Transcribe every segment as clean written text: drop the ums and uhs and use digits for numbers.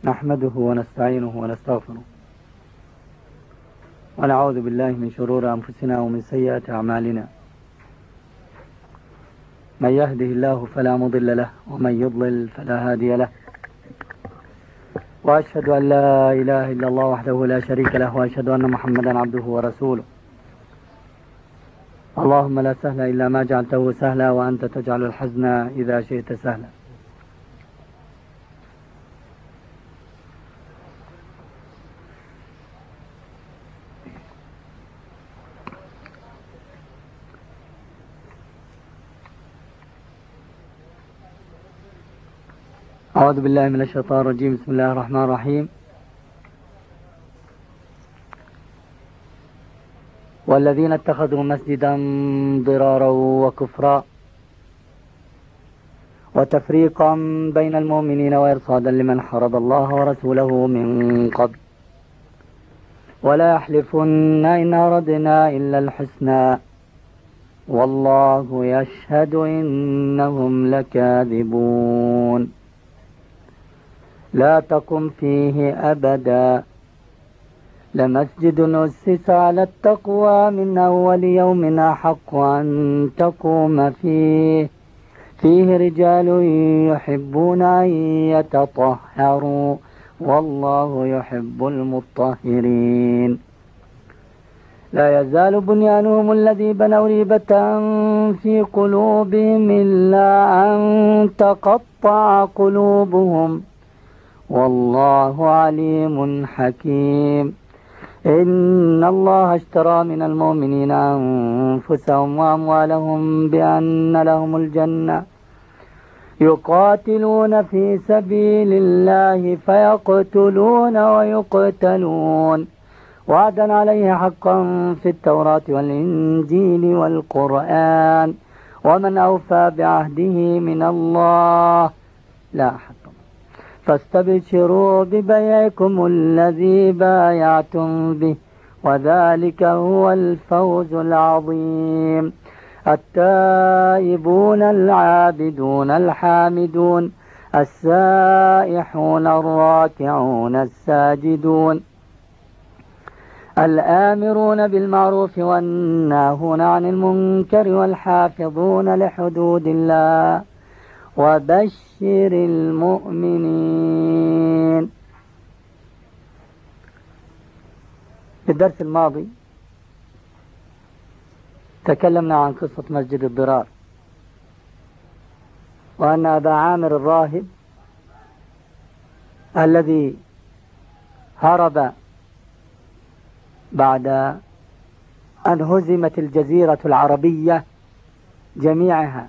نحمده ونستعينه ونستغفره ونعوذ بالله من شرور أنفسنا ومن سيئات أعمالنا. من يهده الله فلا مضل له ومن يضلل فلا هادي له، وأشهد أن لا إله إلا الله وحده لا شريك له، وأشهد أن محمدا عبده ورسوله. اللهم لا سهل إلا ما جعلته سهلا، وأنت تجعل الحزن إذا شئت سهلا. أعوذ بالله من الشيطان الرجيم. بسم الله الرحمن الرحيم. والذين اتخذوا مسجدا ضرارا وكفرا وتفريقا بين المؤمنين وإرصادا لمن حرب الله ورسوله من قبل ولا يحلفن إن أردنا إلا الحسنى والله يشهد إنهم لكاذبون. لا تقم فيه أبدا لمسجد أسس على التقوى من أول يوم أحق أن تقوم فيه رجال يحبون أن يتطهروا والله يحب المطهرين. لا يزال بنيانهم الذي بنوا ريبة في قلوبهم إلا أن تقطع قلوبهم والله عليم حكيم. إن الله اشترى من المؤمنين أنفسهم وأموالهم بأن لهم الجنة يقاتلون في سبيل الله فيقتلون ويقتلون وعدا عليه حقا في التوراة والإنجيل والقرآن ومن أوفى بعهده من الله لا أحد. فاستبشروا ببيعكم الذي بايعتم به وذلك هو الفوز العظيم. التائبون العابدون الحامدون السائحون الراكعون الساجدون الآمرون بالمعروف والناهون عن المنكر والحافظون لحدود الله وبشر المؤمنين. في الدرس الماضي تكلمنا عن قصة مسجد الضرار، وأن أبا عامر الراهب الذي هرب بعد أن هزمت الجزيرة العربية جميعها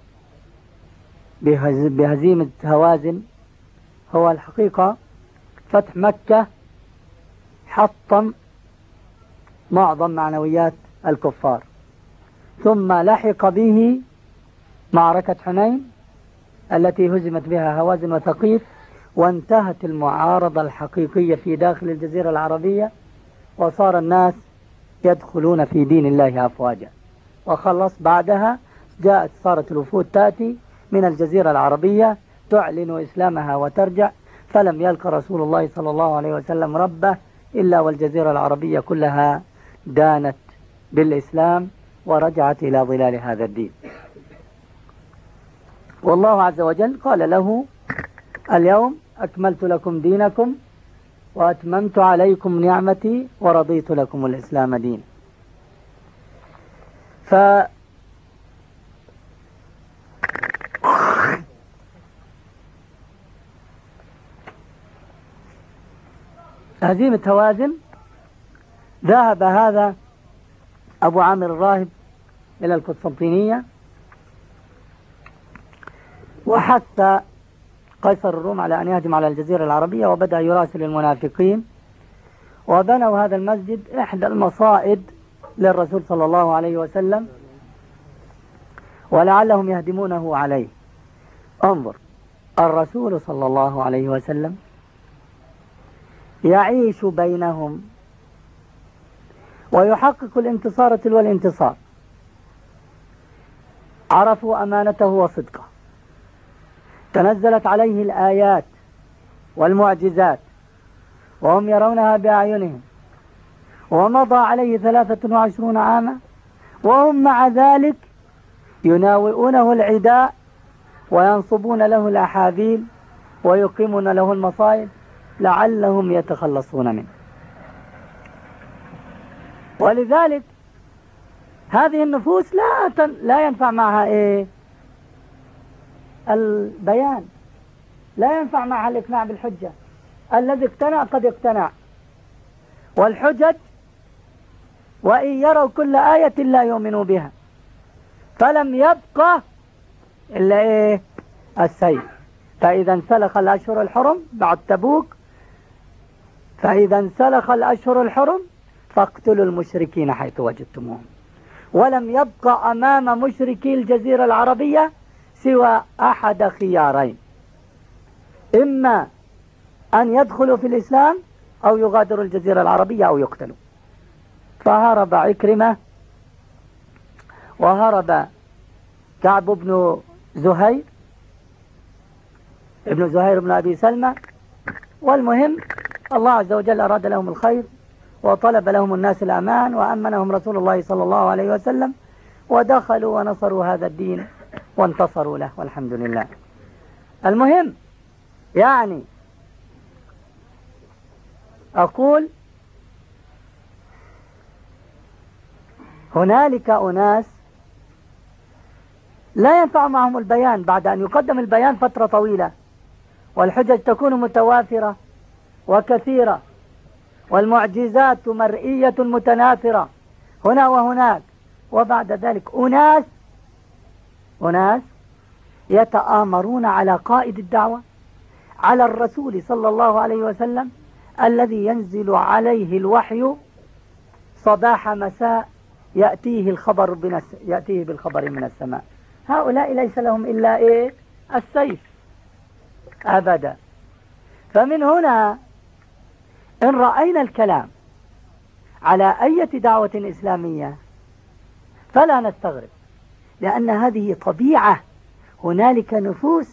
بهزيمة هوازن، هو الحقيقة فتح مكة حطم معظم معنويات الكفار، ثم لحق به معركة حنين التي هزمت بها هوازن وثقيف، وانتهت المعارضة الحقيقية في داخل الجزيرة العربية، وصار الناس يدخلون في دين الله أفواجا. وخلص بعدها صارت الوفود تأتي من الجزيرة العربية تعلن إسلامها وترجع، فلم يلق رسول الله صلى الله عليه وسلم ربه إلا والجزيرة العربية كلها دانت بالإسلام ورجعت إلى ظلال هذا الدين. والله عز وجل قال له: اليوم أكملت لكم دينكم وأتممت عليكم نعمتي ورضيت لكم الإسلام دين. هزيمة هوازن ذهب هذا أبو عامر الراهب إلى القسطنطينية، وحث قيصر الروم على أن يهجم على الجزيرة العربية، وبدأ يراسل المنافقين، وبنوا هذا المسجد إحدى المصائد للرسول صلى الله عليه وسلم، ولعلهم يهدمونه عليه. انظر، الرسول صلى الله عليه وسلم يعيش بينهم ويحقق الانتصار تلو الانتصار، عرفوا أمانته وصدقه، تنزلت عليه الآيات والمعجزات وهم يرونها بأعينهم، ومضى عليه 23 عاما، وهم مع ذلك يناوئونه العداء وينصبون له الأحابيل ويقيمون له المصائب لعلهم يتخلصون منه. ولذلك هذه النفوس لا ينفع معها البيان، لا ينفع معها الإقناع بالحجة. الذي اقتنع قد اقتنع، والحجج وإن يروا كل آية لا يؤمنوا بها، فلم يبقى إلا السيف. فإذا انسلخ الأشهر الحرم بعد تبوك، فإذا انسلخ الأشهر الحرم فاقتلوا المشركين حيث وجدتموهم. ولم يبقى أمام مشركي الجزيرة العربية سوى أحد خيارين: إما أن يدخلوا في الإسلام أو يغادروا الجزيرة العربية أو يقتلوا. فهرب عكرمة، وهرب كعب بن زهير بن أبي سلمى. والمهم الله عز وجل أراد لهم الخير، وطلب لهم الناس الأمان، وأمنهم رسول الله صلى الله عليه وسلم، ودخلوا ونصروا هذا الدين وانتصروا له، والحمد لله. المهم يعني أقول هنالك أناس لا ينفع معهم البيان بعد أن يقدم البيان فترة طويلة، والحجج تكون متوافرة وكثيرة، والمعجزات مرئية متناثرة هنا وهناك، وبعد ذلك أناس يتآمرون على قائد الدعوة، على الرسول صلى الله عليه وسلم الذي ينزل عليه الوحي صباح مساء، يأتيه بالخبر من السماء. هؤلاء ليس لهم إلا السيف أبدا. فمن هنا إن رأينا الكلام على أي دعوة إسلامية فلا نستغرب، لأن هذه طبيعة. هنالك نفوس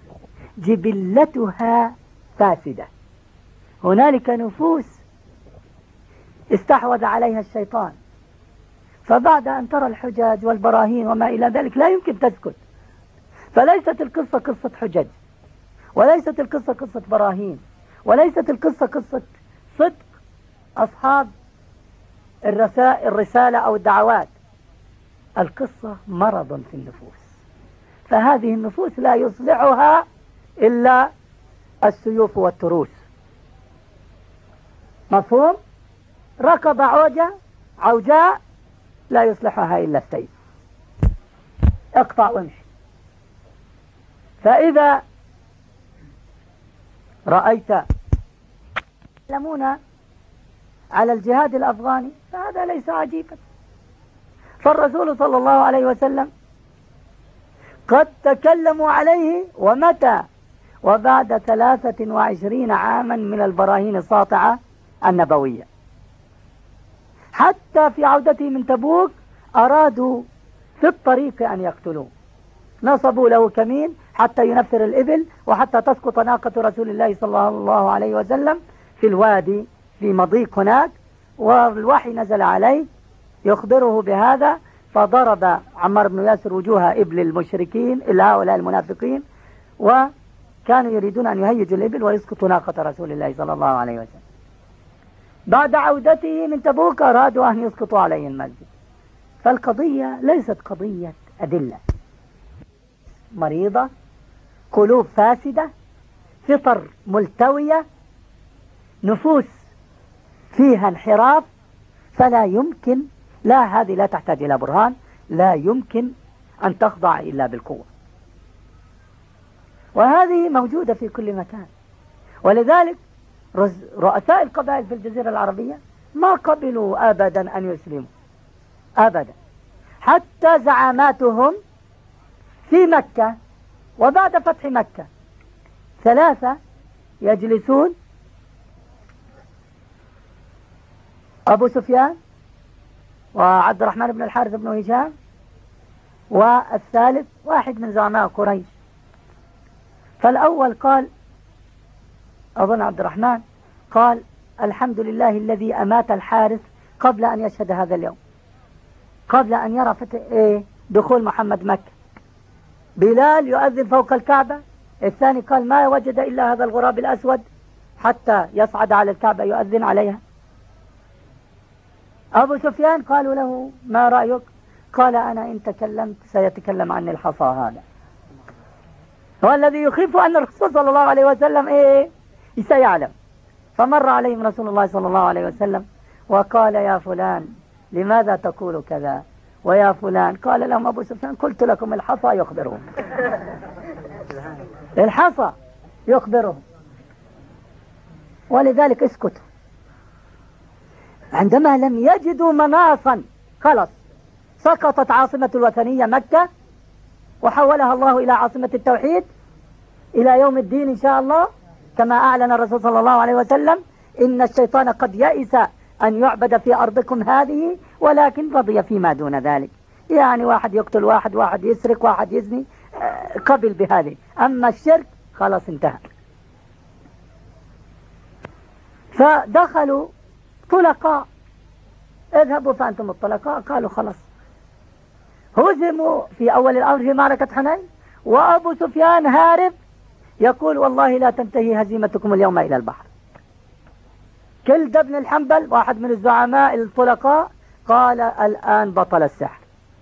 جبلتها فاسدة، هنالك نفوس استحوذ عليها الشيطان، فبعد أن ترى الحجاج والبراهين وما إلى ذلك لا يمكن تسكت. فليست القصة قصة حجج، وليست القصة قصة براهين، وليست القصة قصة صدق أصحاب الرسالة أو الدعوات. القصة مرض في النفوس، فهذه النفوس لا يصلحها إلا السيوف والتروس. مفهوم؟ ركب عوجاء لا يصلحها إلا السيف، اقطع وامشي. فإذا رأيت يتكلمون على الجهاد الأفغاني فهذا ليس عجيبا، فالرسول صلى الله عليه وسلم قد تكلموا عليه، ومتى؟ وبعد 23 عاما من البراهين الساطعة النبوية. حتى في عودته من تبوك أرادوا في الطريق أن يقتلوه، نصبوا له كمين حتى ينفر الإبل، وحتى تسقط ناقة رسول الله صلى الله عليه وسلم في الوادي في مضيق هناك، والوحي نزل عليه يخبره بهذا، فضرب عمار بن ياسر وجوه إبل المشركين إلى هؤلاء المنافقين، وكانوا يريدون أن يهيجوا الإبل ويسقطوا ناقة رسول الله صلى الله عليه وسلم. بعد عودته من تبوك أرادوا أن يسقطوا عليه المسجد. فالقضية ليست قضية أدلة، مريضة، قلوب فاسدة، فطر ملتوية، نفوس فيها انحراف، فلا يمكن، هذه لا تحتاج إلى برهان، لا يمكن أن تخضع إلا بالقوة، وهذه موجودة في كل مكان. ولذلك رؤساء القبائل في الجزيرة العربية ما قبلوا أبدا أن يسلموا أبدا، حتى زعاماتهم في مكة وبعد فتح مكة 3 يجلسون: أبو سفيان، وعبد الرحمن بن الحارث بن هشام، والثالث واحد من زعماء قريش. فالأول قال: أظن عبد الرحمن قال الحمد لله الذي أمات الحارث قبل أن يشهد هذا اليوم، قبل أن يرى دخول محمد مكة. بلال يؤذن فوق الكعبة، الثاني قال ما وجد إلا هذا الغراب الأسود حتى يصعد على الكعبة يؤذن عليها. أبو سفيان قالوا له ما رأيك؟ قال أنا إن تكلمت سيتكلم عني الحصى هذا. هو الذي يخيف أن الرسول صلى الله عليه وسلم سيعلم. فمر عليهم رسول الله صلى الله عليه وسلم وقال يا فلان لماذا تقول كذا ويا فلان؟ قال لهم أبو سفيان قلت لكم الحصى يخبرهم. الحصى يخبرهم. ولذلك اسكتوا. عندما لم يجدوا مناصا خلص سقطت عاصمة الوثنية مكة وحولها الله إلى عاصمة التوحيد إلى يوم الدين إن شاء الله، كما أعلن الرسول صلى الله عليه وسلم إن الشيطان قد يئس أن يعبد في أرضكم هذه ولكن رضي فيما دون ذلك. يعني واحد يقتل واحد، واحد يسرق، واحد يزني، قبل بهذه. أما الشرك خلاص انتهى. فدخلوا طلقاء، اذهبوا فأنتم الطلقاء. قالوا خلاص. هزموا في أول الأمر في معركة حنين، وأبو سفيان هارب يقول والله لا تنتهي هزيمتكم اليوم إلى البحر. كلد بن الحنبل واحد من الزعماء الطلقاء قال الآن بطل السحر.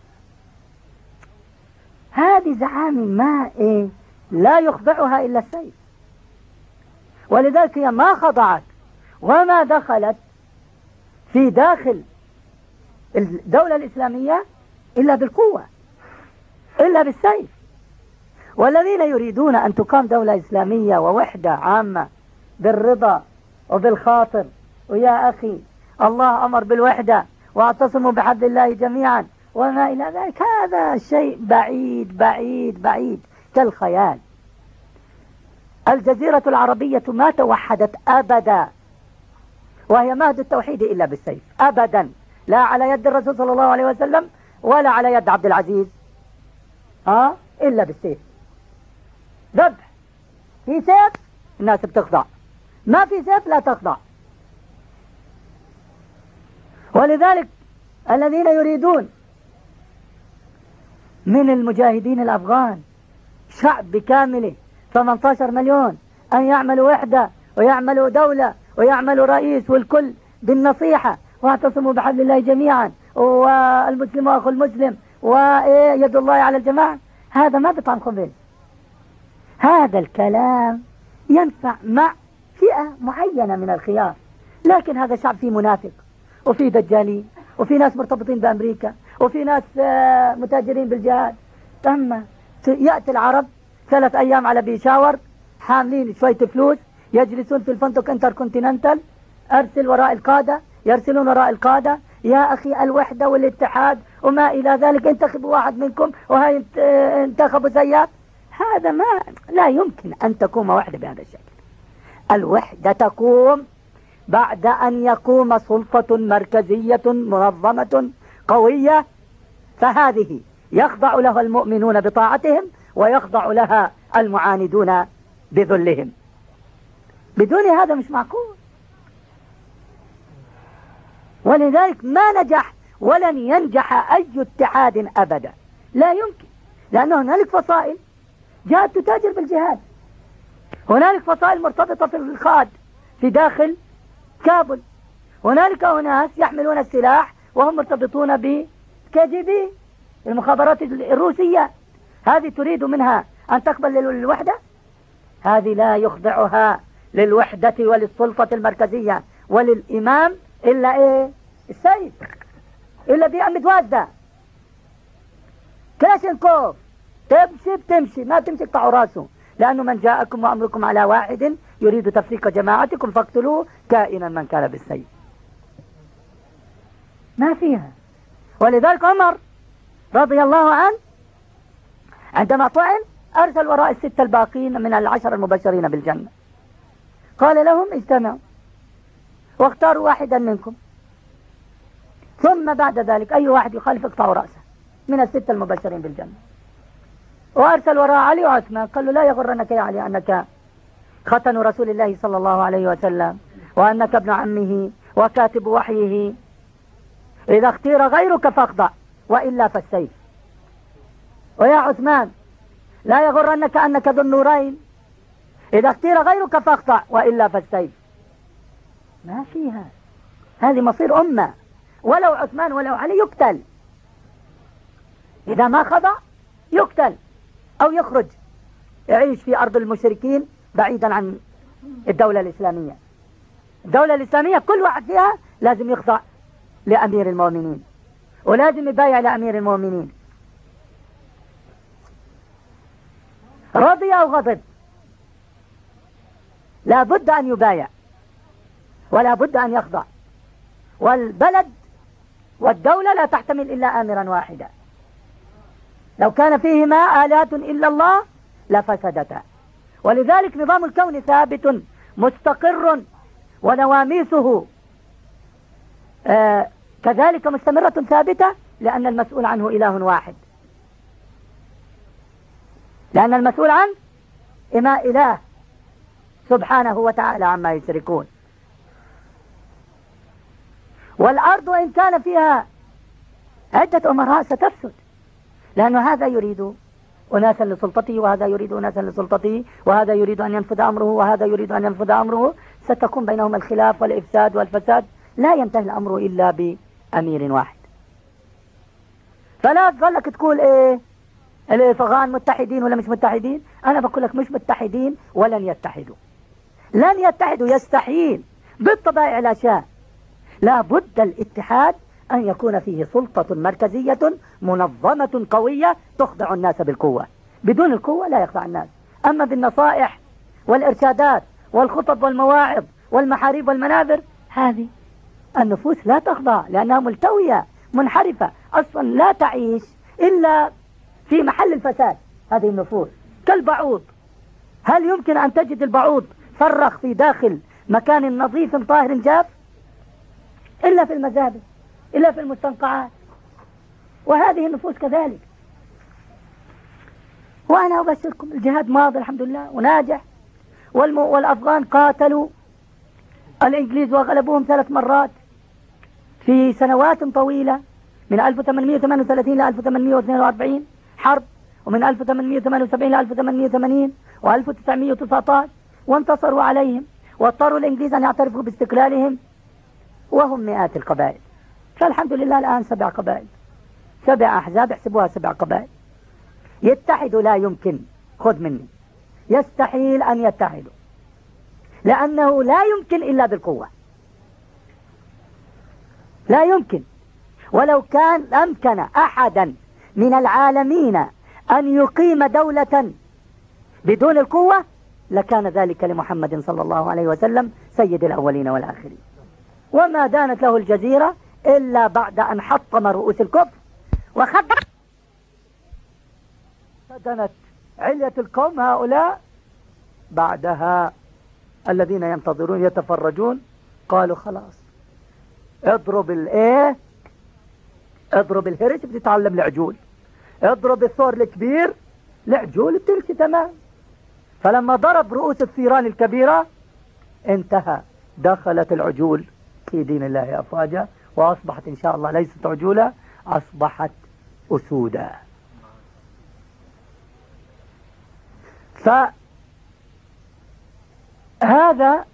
هذه زعامي ما لا يخضعها إلا السيف. ولذلك هي ما خضعت وما دخلت في داخل الدولة الإسلامية إلا بالقوة، إلا بالسيف. والذين يريدون أن تقام دولة إسلامية ووحدة عامة بالرضا وبالخاطر، ويا أخي الله أمر بالوحدة واعتصموا بحبل الله جميعا وما إلى ذلك، هذا شيء بعيد بعيد بعيد كالخيال. الجزيرة العربية ما توحدت أبدا، وهي مهد التوحيد إلا بالسيف أبدا، لا على يد الرسول صلى الله عليه وسلم ولا على يد عبد العزيز، إلا بالسيف. ذبح في سيف الناس بتخضع، ما في سيف لا تخضع. ولذلك الذين يريدون من المجاهدين الأفغان شعب بكامله 18 مليون أن يعملوا وحدة ويعملوا دولة ويعملوا رئيس، والكل بالنصيحة واعتصموا بحبل الله جميعا والمسلم أخو المسلم ويد الله على الجماعة، هذا ما بطعم خبز. هذا الكلام ينفع مع فئة معينة من الخيار، لكن هذا شعب فيه منافق وفيه دجالين وفي ناس مرتبطين بأمريكا وفي ناس متاجرين بالجهاد. أما يأتي العرب 3 أيام على بيشاور حاملين شوية فلوس يجلسون في الفندق انتركونتيننتال، أرسل وراء القادة، يرسلون وراء القادة يا أخي الوحدة والاتحاد وما إلى ذلك، انتخبوا واحد منكم وهي انتخبوا زيات. هذا ما لا يمكن أن تقوم وحدة بهذا الشكل. الوحدة تقوم بعد أن يقوم سلطة مركزية منظمة قوية، فهذه يخضع لها المؤمنون بطاعتهم ويخضع لها المعاندون بذلهم. بدون هذا مش معقول. ولذلك ما نجح ولن ينجح أي اتحاد أبدا، لا يمكن، لأن هنالك فصائل جاءت تتاجر بالجهاد، هنالك فصائل مرتبطة في الخاد في داخل كابل، هنالك أناس يحملون السلاح وهم مرتبطون بKGB المخابرات الروسية. هذه تريد منها أن تقبل الوحدة؟ هذه لا يخضعها للوحدة وللسلطة المركزية وللإمام إلا السيد، إلا بيعمد وازدة كلاشنكوف، تمشي بتمشي، ما تمشي تقطعوا راسه، لأنه من جاءكم وأمركم على واحد يريد تفريق جماعتكم فاقتلوه كائنا من كان بالسيف. ما فيها. ولذلك عمر رضي الله عنه عندما طعن أرسل وراء ال6 الباقين من ال10 المبشرين بالجنة، قال لهم اجتمعوا واختاروا واحدا منكم، ثم بعد ذلك أي واحد يخالف اقطعوا رأسه من ال6 المبشرين بالجنة. وأرسل وراء علي وعثمان، قال له لا يغرنك يا علي أنك ختن رسول الله صلى الله عليه وسلم، وأنك ابن عمه وكاتب وحيه، إذا اختير غيرك فاخضع وإلا فالسيف. ويا عثمان لا يغرنك أنك ذو النورين، إذا اختير غيرك فاخضع وإلا فالسيف. ما فيها، هذه مصير أمة، ولو عثمان ولو علي يقتل، إذا ما خضع يقتل أو يخرج يعيش في أرض المشركين بعيدا عن الدولة الإسلامية. الدولة الإسلامية كل واحد فيها لازم يخضع لأمير المؤمنين، ولازم يبايع لأمير المؤمنين، رضي أو غضب لا بد أن يبايع ولا بد أن يخضع. والبلد والدولة لا تحتمل إلا آمرا واحدا، لو كان فيهما آلات إلا الله لفسدتا. ولذلك نظام الكون ثابت مستقر، ونواميسه كذلك مستمرة ثابتة، لأن المسؤول عنه إله واحد، لأن المسؤول عنه إله سبحانه وتعالى عما يشركون. والأرض إن كان فيها عدة أمراء ستفسد، لأن هذا يريد أناسا لسلطته، وهذا يريد أناسا لسلطته، وهذا يريد أن ينفذ أمره، وهذا يريد أن ينفذ أمره، ستكون بينهم الخلاف والإفساد والفساد، لا ينتهي الأمر إلا بأمير واحد. فلا تظلك تقول إيه الأفغان متحدين ولا مش متحدين. أنا بقول لك مش متحدين ولن يتحدوا، لن يتحدوا، يستحيل بالطبائع الأشياء. لا بد الاتحاد أن يكون فيه سلطة مركزية منظمة قوية تخضع الناس بالقوة، بدون القوة لا يخضع الناس. أما بالنصائح والإرشادات والخطب والمواعظ والمحاريب والمنابر، هذه النفوس لا تخضع، لأنها ملتوية منحرفة أصلا، لا تعيش إلا في محل الفساد. هذه النفوس كالبعوض، هل يمكن أن تجد البعوض فرخ في داخل مكان نظيف طاهر جاف؟ إلا في المزابل، إلا في المستنقعات. وهذه النفوس كذلك. وأنا أبشركم الجهاد ماضي الحمد لله وناجح، والأفغان قاتلوا الإنجليز وغلبوهم 3 مرات في سنوات طويلة، من 1838 ل 1842 حرب، ومن 1878 ل 1880 و1919، وانتصروا عليهم واضطروا الإنجليز أن يعترفوا باستقلالهم، وهم مئات القبائل. فالحمد لله الآن 7 قبائل، 7 أحزاب، احسبوها 7 قبائل. يتحدوا لا يمكن، خذ مني، يستحيل أن يتحدوا، لأنه لا يمكن إلا بالقوة، لا يمكن. ولو كان أمكن أحدا من العالمين أن يقيم دولة بدون القوة لكان ذلك لمحمد صلى الله عليه وسلم سيد الأولين والآخرين. وما دانت له الجزيرة إلا بعد أن حطم رؤوس الكفر فدنت علية القوم هؤلاء. بعدها الذين ينتظرون يتفرجون قالوا خلاص اضرب اضرب الهرس بتتعلم العجول، اضرب الثور الكبير العجول بتمشي تمام. فلما ضرب رؤوس الثيران الكبيرة انتهى، دخلت العجول في دين الله أفواجا، وأصبحت إن شاء الله ليست عجولة، أصبحت أسودا. فهذا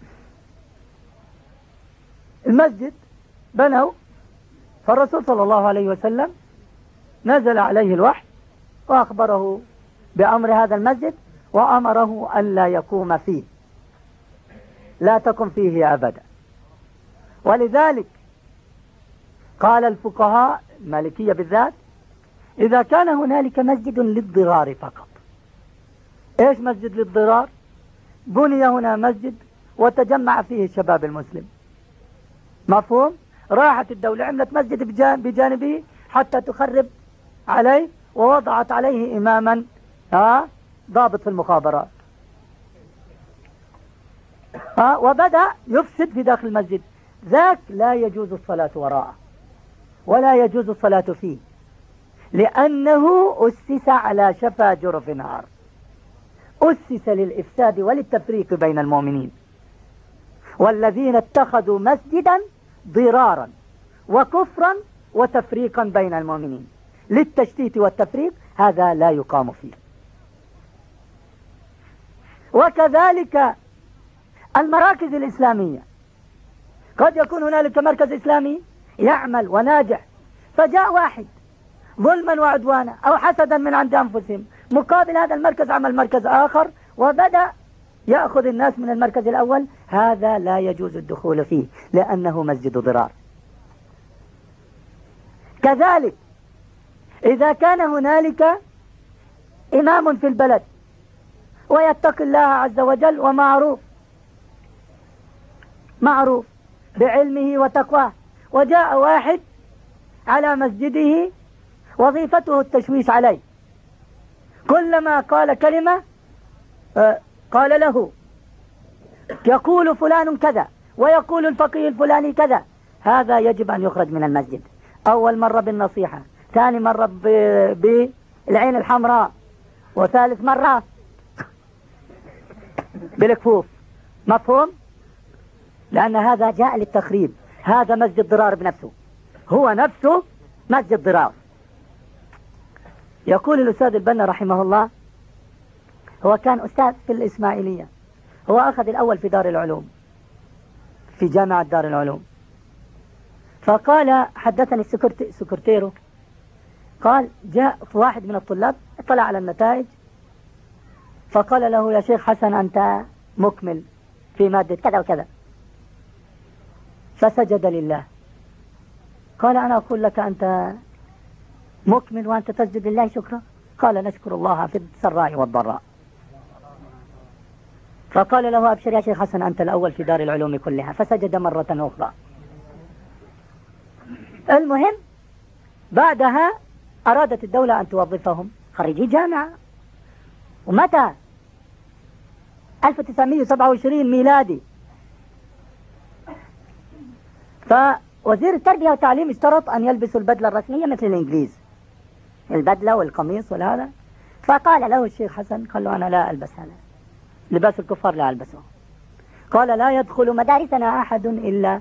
المسجد بنوا، فالرسول صلى الله عليه وسلم نزل عليه الوحي وأخبره بأمر هذا المسجد، وأمره ألا يقوم فيه، لا تقم فيه أبدا. ولذلك قال الفقهاء المالكية بالذات إذا كان هنالك مسجد للضرار فقط. إيش مسجد للضرار؟ بني هنا مسجد وتجمع فيه الشباب المسلم، مفهوم؟ راحت الدولة عملت مسجد بجانبه حتى تخرب عليه، ووضعت عليه إماما ضابط في المخابرات، وبدأ يفسد في داخل المسجد. ذاك لا يجوز الصلاة وراءه ولا يجوز الصلاة فيه، لأنه أسس على شفا جرف نار، أسس للإفساد وللتفريق بين المؤمنين، والذين اتخذوا مسجدا ضرارا وكفرا وتفريقا بين المؤمنين للتشتيت والتفريق، هذا لا يقام فيه. وكذلك المراكز الإسلامية، قد يكون هنالك مركز إسلامي يعمل وناجح، فجاء واحد ظلما وعدوانا أو حسدا من عند أنفسهم، مقابل هذا المركز عمل مركز آخر وبدأ يأخذ الناس من المركز الأول، هذا لا يجوز الدخول فيه لأنه مسجد ضرار. كذلك إذا كان هنالك إمام في البلد ويتقي الله عز وجل ومعروف بعلمه وتقواه، وجاء واحد على مسجده وظيفته التشويش عليه، كلما قال كلمة قال له يقول فلان كذا ويقول الفقيه الفلاني كذا، هذا يجب أن يخرج من المسجد. أول مرة بالنصيحة، ثاني مرة بالعين الحمراء، وثالث مرة بالكفوف. مفهوم؟ لأن هذا جاء للتخريب، هذا مسجد ضرار بنفسه، هو نفسه مسجد ضرار. يقول الأستاذ البنا رحمه الله، هو كان أستاذ في الإسماعيلية، هو أخذ الأول في دار العلوم في جامعة دار العلوم، فقال حدثني السكرتيرو، قال جاء واحد من الطلاب اطلع على النتائج فقال له يا شيخ حسن أنت مكمل في مادة كذا وكذا، فسجد لله. قال أنا أقول لك أنت مكمل وأنت تسجد لله شكرا؟ قال نشكر الله في السراء والضراء. فقال له أبشر يا شيخ حسن أنت الأول في دار العلوم كلها، فسجد مرة أخرى. المهم بعدها أرادت الدولة أن توظفهم خريجي جامعة، ومتى 1927 ميلادي، فوزير التربية والتعليم اشترط أن يلبسوا البدلة الرسمية مثل الإنجليز، البدلة والقميص والهذا. فقال له الشيخ حسن، قال له أنا لا ألبس هذا، لباس الكفار لا ألبسه. قال لا يدخل مدارسنا أحد إلا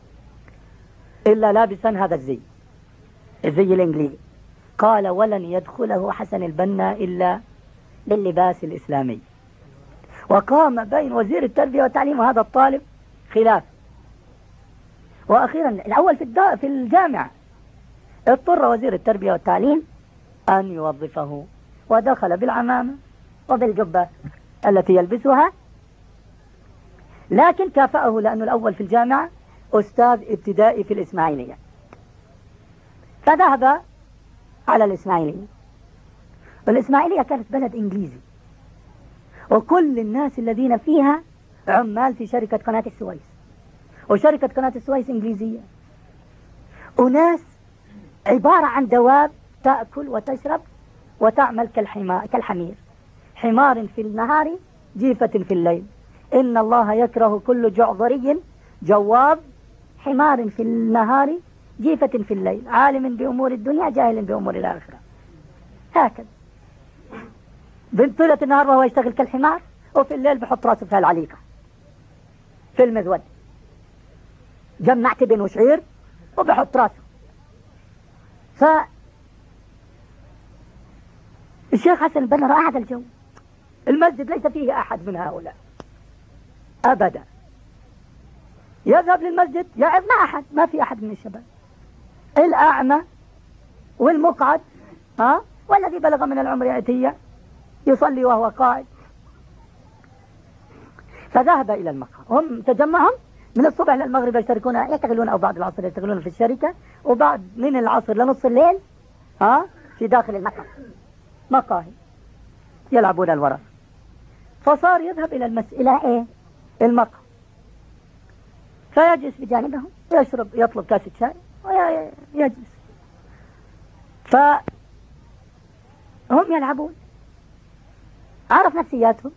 لابسا هذا الزي الإنجليزي. قال ولن يدخله حسن البنا إلا باللباس الإسلامي. وقام بين وزير التربية والتعليم وهذا الطالب خلاف، وأخيرا الأول في الجامعة اضطر وزير التربية والتعليم أن يوظفه، ودخل بالعمامة وبالجبة التي يلبسها، لكن كافأه لأنه الأول في الجامعة أستاذ ابتدائي في الإسماعيلية، فذهب على الإسماعيلية. والإسماعيلية كانت بلد إنجليزي، وكل الناس الذين فيها عمال في شركة قناة السويس، وشركة قناة السويس إنجليزية، وناس عبارة عن دواب تأكل وتشرب وتعمل كالحمير، حمار في النهار جيفة في الليل، إن الله يكره كل جعظري جواب، حمار في النهار جيفة في الليل، عالم بأمور الدنيا جاهل بأمور الآخرة. هكذا طيلة النهار وهو يشتغل كالحمار، وفي الليل بحط راسه في العليقة في المذود، جمع تبن وشعير وبحط راسه. الشيخ حسن البنا رأى هذا الجو، المسجد ليس فيه أحد من هؤلاء أبدا، يذهب للمسجد يعظ ما أحد، ما في أحد من الشباب، الأعمى والمقعد والذي بلغ من العمر عتية يصلي وهو قائد. فذهب إلى المقهى، هم تجمعهم من الصبح للمغرب يشتغلون، أو بعد العصر يشتغلون في الشركة، وبعد من العصر لنصف الليل في داخل المقهى مقاهي يلعبون الورق. فصار يذهب إلى المقهى، فيجلس بجانبهم يطلب كاسة شاي ويجلس، فهم يلعبون، عرف نفسياتهم،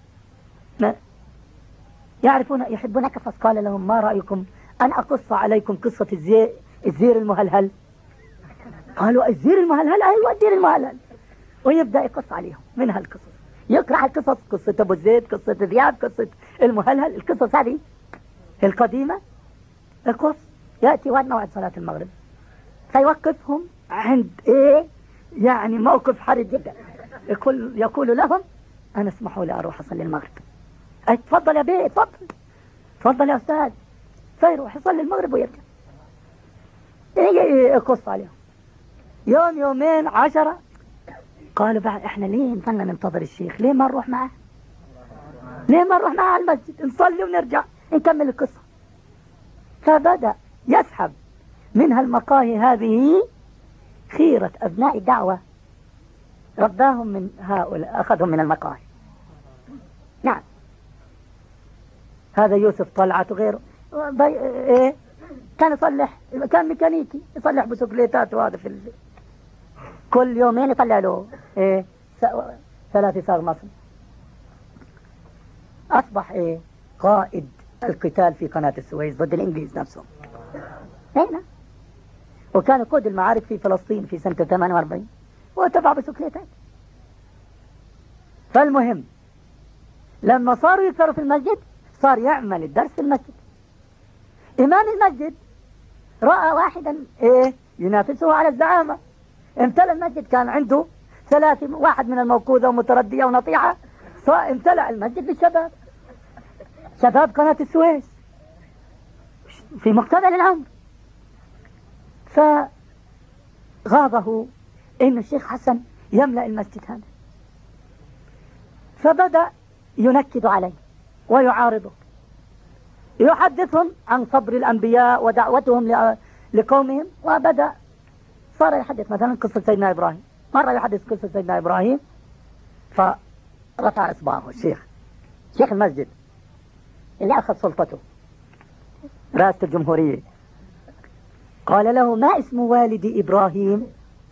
يحبونك، فقال لهم ما رأيكم أن أقص عليكم قصة الزير المهلهل؟ قالوا الزير المهلهل؟ أيوة الزير المهلهل. ويبدأ يقص عليهم من هالقصص، يقرأ القصص، قصة أبو زيد، قصة ذياب، قصة المهلهل، القصص هذه القديمة القص. يأتي وقت موعد صلاة المغرب فيوقفهم عند إيه يعني موقف حرج جدا، يقول لهم أنا اسمحوا لي أروح أصلي المغرب. تفضل يا بيه، تفضل يا أستاذ. فيروح يصلي المغرب ويرجع. إيه يقص عليهم يوم يومين 10. قالوا بعد إحنا ليه نظلنا ننتظر الشيخ؟ ليه ما نروح معه؟ ليه ما نروح معه المسجد نصلي ونرجع نكمل القصة؟ فبدأ يسحب منها المقاهي هذه خيرة أبناء الدعوة، رباهم من هؤلاء، أخذهم من المقاهي. نعم، هذا يوسف طلعت وغيره إيه كان يصلح، كان ميكانيكي يصلح بسكليتات، وهذا في كل يومين يطلع له إيه 3 صاغ مصر. أصبح إيه قائد القتال في قناة السويس ضد الإنجليز نفسهم هنا، وكان يقود المعارك في فلسطين في سنة 48 وتبع بسكليتات. فالمهم لما صاروا يكثروا في المسجد صار يعمل الدرس في المسجد. إمام المسجد رأى واحدا إيه ينافسه على الزعامة، امتلأ المسجد، كان عنده 3 واحد من الموقوذة ومتردية ونطيعة، امتلأ المسجد بالشباب، شباب قناة السويس في مقتبل العمر. فغاضه إن الشيخ حسن يملأ المسجد هذا، فبدأ ينكد عليه ويعارضه، يحدثهم عن صبر الأنبياء ودعوتهم لقومهم. وبدأ صار يحدث مثلا قصة سيدنا إبراهيم، مرة يحدث قصة سيدنا إبراهيم فرفع إصبعه الشيخ، شيخ المسجد اللي أخذ سلطته رئاسة الجمهورية، قال له ما اسم والد إبراهيم؟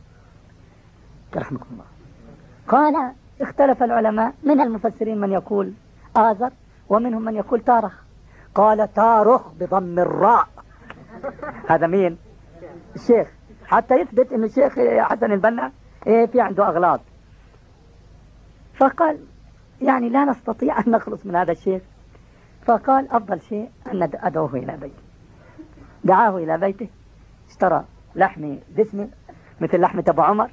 رحمكم الله. قال اختلف العلماء، من المفسرين من يقول آزر ومنهم من يقول تارخ. قال تارخ بضم الراء. هذا مين؟ الشيخ، حتى يثبت ان الشيخ حسن البنا في عنده أغلاط. فقال يعني لا نستطيع أن نخلص من هذا الشيخ. فقال أفضل شيء أن أدعوه إلى بيته. دعاه إلى بيته، اشترى لحم دسم مثل لحمة أبو عمر،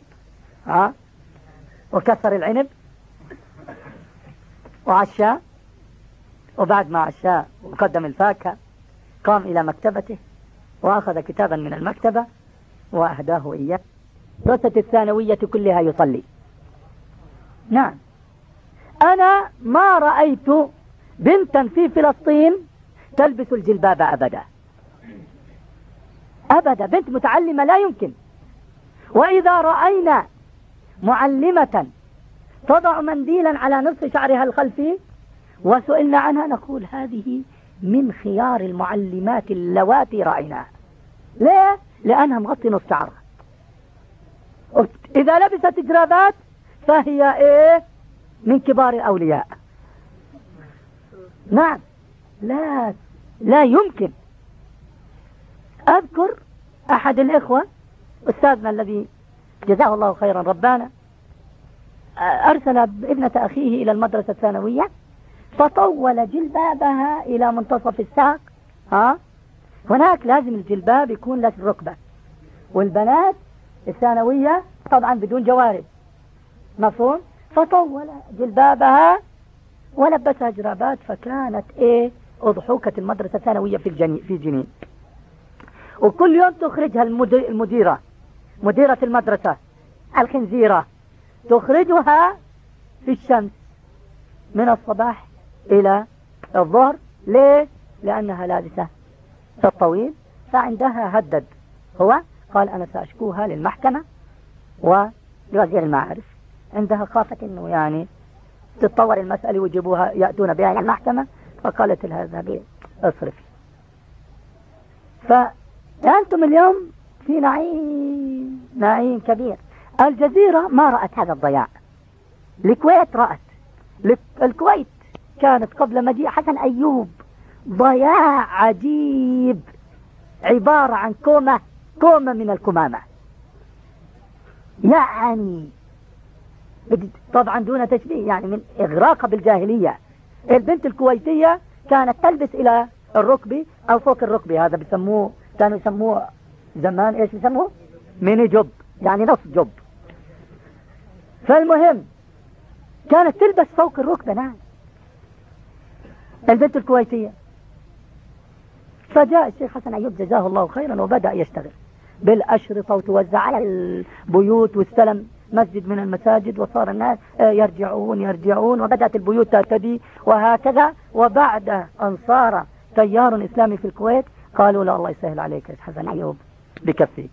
وكسر العنب وعشاه، وبعد ما عشاه وقدم الفاكهة قام إلى مكتبته وأخذ كتابا من المكتبة وأهداه إياه. دراسة الثانوية كلها يصلي. نعم، أنا ما رأيت بنتا في فلسطين تلبس الجلباب أبدا أبدا، بنت متعلمة لا يمكن. وإذا رأينا معلمة تضع منديلا على نصف شعرها الخلفي وسئلنا عنها نقول هذه من خيار المعلمات اللواتي رأيناها. ليه؟ لأنها مغطي نصف شعرها. إذا لبست جرابات فهي إيه من كبار الأولياء. نعم، لا يمكن. أذكر أحد الإخوة أستاذنا الذي جزاه الله خيرا ربانا أرسل ابنة أخيه إلى المدرسة الثانوية فطول جلبابها إلى منتصف الساق. هناك لازم الجلباب يكون لك الركبة، والبنات الثانوية طبعا بدون جوارب، مفهوم؟ فطول جلبابها ولبسها جرابات، فكانت أضحوكة المدرسة الثانوية في جنين. وكل يوم تخرجها المديرة، مديرة المدرسة الخنزيرة، تخرجها في الشمس من الصباح إلى الظهر. ليه؟ لأنها لابسة الطويل. فعندها هدد هو، قال أنا سأشكوها للمحكمة ولوزير المعارف. عندها خافت أنه يعني تتطور المسألة ويجيبوها يأتون بها إلى المحكمة، فقالت لها اذهبي اصرفي. فأنتم اليوم في نعيم كبير. الجزيرة ما رأت هذا الضياع، الكويت رأت. الكويت كانت قبل مجيء حسن أيوب ضياع عجيب، عبارة عن كومة من الكمامة. يعني طبعا دون تشبيه، يعني من إغراقها بالجاهلية. البنت الكويتية كانت تلبس إلى الركب أو فوق الركب، هذا بيسموه، كانوا يسموه زمان إيش بيسموه؟ ميني جوب، يعني نص جوب. فالمهم كانت تلبس فوق الركبة، نعم، البنت الكويتية. فجاء الشيخ حسن أيوب جزاه الله خيرا وبدأ يشتغل بالأشرطة وتوزع على البيوت، واستلم مسجد من المساجد، وصار الناس يرجعون وبدأت البيوت تهتدي وهكذا. وبعد أن صار تيار إسلامي في الكويت قالوا لا الله يسهل عليك يا حسن أيوب بكفيك.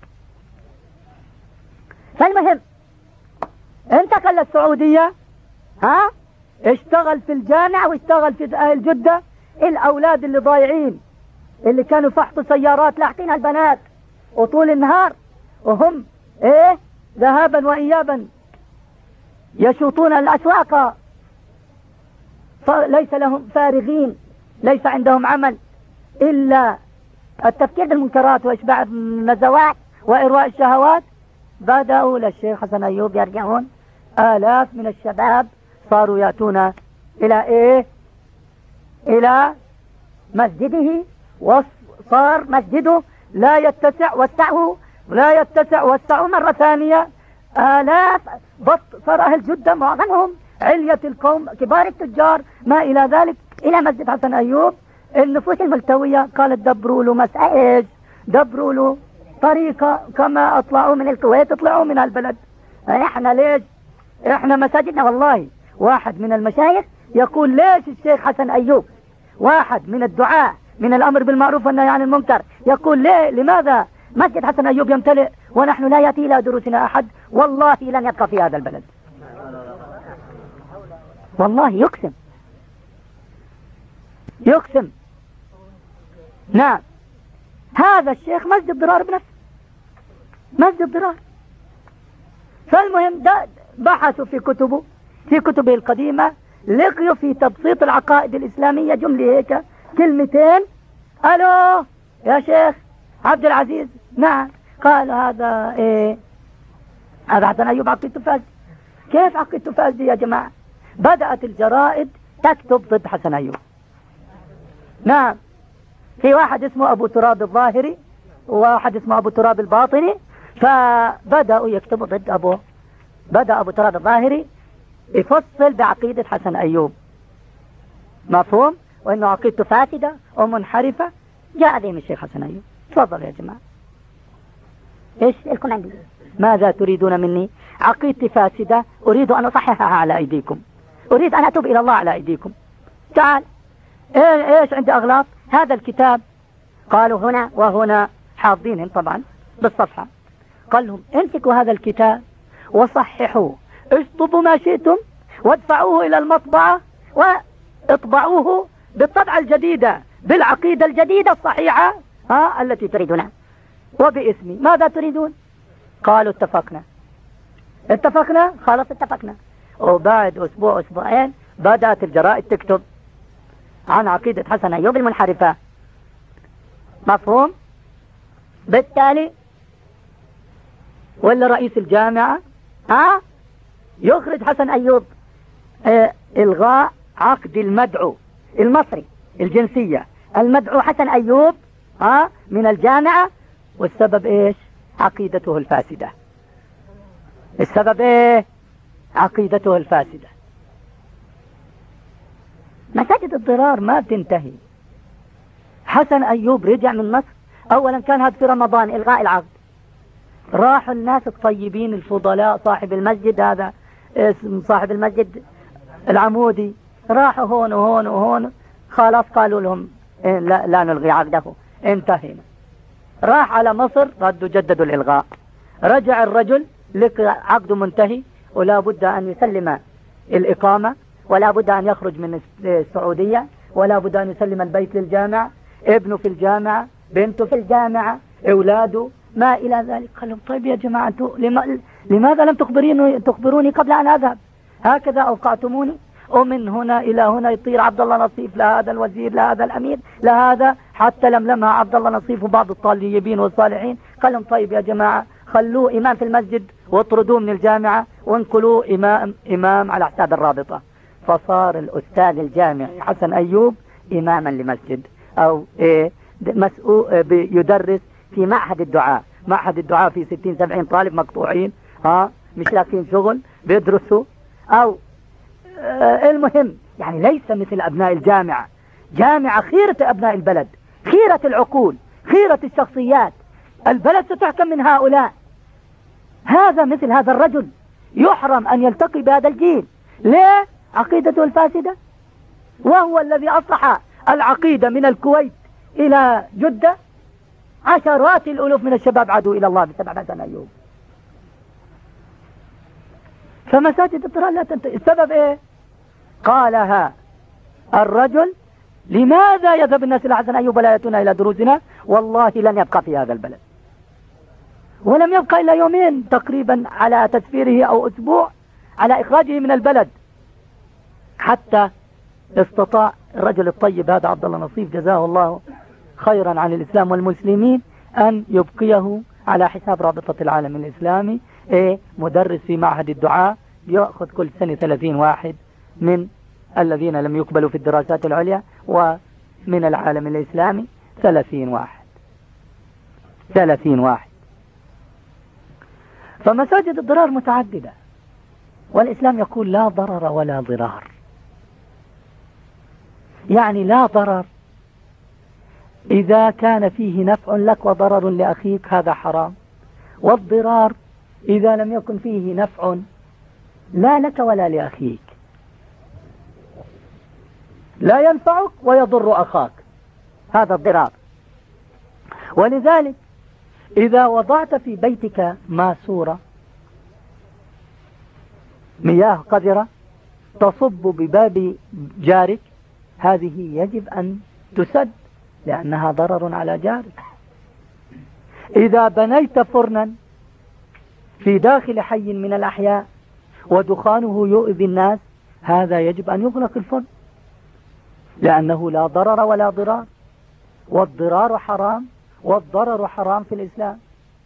فالمهم انتقل للسعودية، اشتغل في الجامعة واشتغل في أهل جدة. الأولاد اللي ضايعين اللي كانوا فحطوا سيارات لاحقين البنات وطول النهار وهم ذهابا وإيابا يشوطون الأسواق، ليس لهم فارغين، ليس عندهم عمل إلا التفكير بالمنكرات وإشباع النزوات وإرواء الشهوات. بدأوا للشيخ حسن أيوب يرجعون، آلاف من الشباب صاروا يأتون إلى مسجده، وصار مسجده لا يتسع وسعه مرة ثانية. آلاف صار أهل جدة معظمهم علية القوم كبار التجار ما إلى ذلك إلى مسجد حسن أيوب. النفوس الملتوية قالت دبروا له مسائج، دبروا له طريقة، كما أطلعوا من الكويت اطلعوا من البلد. احنا ليش؟ احنا مساجدنا والله. واحد من المشايخ يقول ليش الشيخ حسن أيوب، واحد من الدعاء من الأمر بالمعروف والنهي عن المنكر، يقول لماذا مسجد حسن أيوب يمتلئ ونحن لا يأتي إلى دروسنا أحد؟ والله لن يبقى في هذا البلد، والله يقسم. نعم، هذا الشيخ مسجد ضرار بنفسه، مسجد ضرار. فالمهم بحثوا في كتبه القديمة، لقيوا في تبسيط العقائد الإسلامية جملة هيك كلمتين: ألو يا شيخ عبد العزيز. نعم. قال هذا هذا حسن أيوب عقيدته فاسدة. كيف عقيدته فاسدة يا جماعة؟ بدأت الجرائد تكتب ضد حسن أيوب. نعم، في واحد اسمه أبو تراب الظاهري وواحد اسمه أبو تراب الباطني، فبدأوا يكتبوا ضد بدأ أبو تراب الظاهري يفصل بعقيدة حسن أيوب، مفهوم، وإنه عقيدته فاسدة ومنحرفة. جاء ذي من الشيخ حسن أيوب: تفضل يا جماعة، إيش لكم عندي؟ ماذا تريدون مني؟ عقيدتي فاسدة، أريد أن أصححها على أيديكم، أريد أن أتوب إلى الله على أيديكم. تعال، إيش عندي أغلاط؟ هذا الكتاب. قالوا هنا وهنا حافظينهم طبعا بالصفحة. قال لهم: امسكوا هذا الكتاب وصححوه، اشطبوا ما شئتم وادفعوه إلى المطبعة واطبعوه بالطبعة الجديدة بالعقيدة الجديدة الصحيحة التي تريدونها وباسمي. ماذا تريدون؟ قالوا: اتفقنا، خلاص اتفقنا. وبعد أسبوع أسبوعين بدأت الجرائد تكتب عن عقيدة حسن أيوب المنحرفة، مفهوم. بالتالي ولا رئيس الجامعة يخرج حسن أيوب إلغاء عقد المدعو المصري الجنسية، المدعو حسن أيوب من الجامعة. والسبب إيش؟ عقيدته الفاسدة. السبب إيه؟ عقيدته الفاسدة. مساجد الضرار ما بتنتهي. حسن أيوب رجع من مصر، أولا كان هذا في رمضان إلغاء العقد، راحوا الناس الطيبين الفضلاء، صاحب المسجد هذا اسم صاحب المسجد العمودي، راحوا هون وهون وهون، خلاص قالوا لهم لا نلغي عقده، انتهينا. راح على مصر، ردوا جددوا الإلغاء. رجع الرجل لقى عقده منتهي، ولا بد أن يسلم الإقامة، ولا بد أن يخرج من السعودية، ولا بد أن يسلم البيت للجامعة، ابنه في الجامعة، بنته في الجامعة، أولاده ما إلى ذلك. قال لهم: طيب يا جماعة، لماذا لم تخبروني قبل أن أذهب؟ هكذا أوقعتموني. ومن هنا إلى هنا يطير عبد الله نصيف لهذا الوزير لهذا الأمير لهذا، حتى لملمها عبد الله نصيف وبعض الطالبين والصالحين. قال لهم: طيب يا جماعة خلوه إمام في المسجد واطردوه من الجامعة وانقلوه إمام على حساب الرابطة، فصار الأستاذ الجامعي حسن أيوب إماما لمسجد أو مسؤول يدرس في معهد الدعاء. معهد الدعاء في 60-70 طالب مقطوعين مش لاقين شغل بيدرسوا أو المهم يعني ليس مثل أبناء الجامعة. جامعة خيرة أبناء البلد، خيرة العقول، خيرة الشخصيات، البلد ستحكم من هؤلاء. هذا مثل هذا الرجل يحرم أن يلتقي بهذا الجيل. ليه؟ عقيدته الفاسدة، وهو الذي أصلح العقيدة من الكويت إلى جدة. عشرات الألوف من الشباب عادوا إلى الله بسبب حسن أيوب. فمساجد الضرار لا تنتهي. السبب إيه؟ قالها الرجل: لماذا يذهب الناس إلى حسن أيوب ولا يأتون إلى دروسنا؟ والله لن يبقى في هذا البلد. ولم يبقى إلا يومين تقريبا على تسفيره أو أسبوع على إخراجه من البلد، حتى استطاع الرجل الطيب هذا عبد الله نصيف جزاه الله خيرا عن الإسلام والمسلمين أن يبقيه على حساب رابطة العالم الإسلامي مدرس في معهد الدعاء، يأخذ كل سنة 30 واحد من الذين لم يقبلوا في الدراسات العليا، ومن العالم الإسلامي 30 واحد. فمساجد الضرار متعددة، والإسلام يقول لا ضرر ولا ضرار. يعني لا ضرر إذا كان فيه نفع لك وضرر لأخيك، هذا حرام. والضرار إذا لم يكن فيه نفع لا لك ولا لأخيك، لا ينفعك ويضر أخاك، هذا الضرار. ولذلك إذا وضعت في بيتك ماسورة مياه قذرة تصب بباب جارك، هذه يجب أن تسد لأنها ضرر على جارك. إذا بنيت فرنا في داخل حي من الأحياء ودخانه يؤذي الناس، هذا يجب أن يغلق الفرن لأنه لا ضرر ولا ضرار، والضرار حرام والضرر حرام في الإسلام.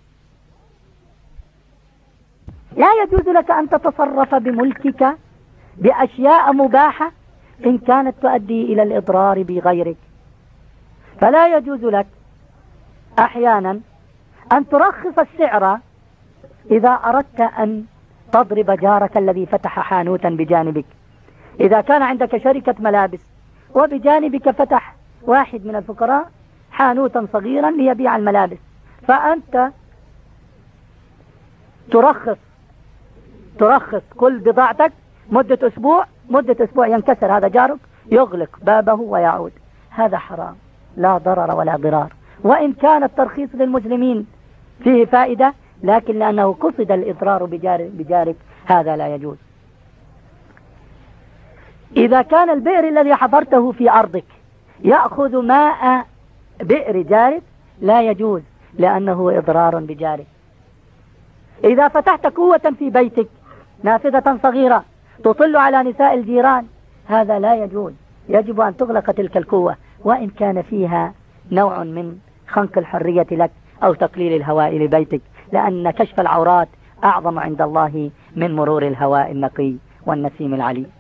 لا يجوز لك أن تتصرف بملكك بأشياء مباحة إن كانت تؤدي إلى الإضرار بغيرك. فلا يجوز لك أحيانا أن ترخص السعر إذا أردت أن تضرب جارك الذي فتح حانوتا بجانبك. إذا كان عندك شركة ملابس وبجانبك فتح واحد من الفقراء حانوتا صغيرا ليبيع الملابس، فأنت ترخص كل بضاعتك مدة أسبوع ينكسر هذا جارك، يغلق بابه ويعود. هذا حرام، لا ضرر ولا ضرار. وإن كان الترخيص للمسلمين فيه فائدة، لكن لأنه قصد الإضرار بجارك هذا لا يجوز. إذا كان البئر الذي حفرته في أرضك يأخذ ماء بئر جارك لا يجوز لأنه إضرار بجارك. إذا فتحت قوة في بيتك نافذة صغيرة تطل على نساء الجيران، هذا لا يجوز، يجب أن تغلق تلك القوة وإن كان فيها نوع من خنق الحرية لك أو تقليل الهواء لبيتك، لأن كشف العورات أعظم عند الله من مرور الهواء النقي والنسيم العليل.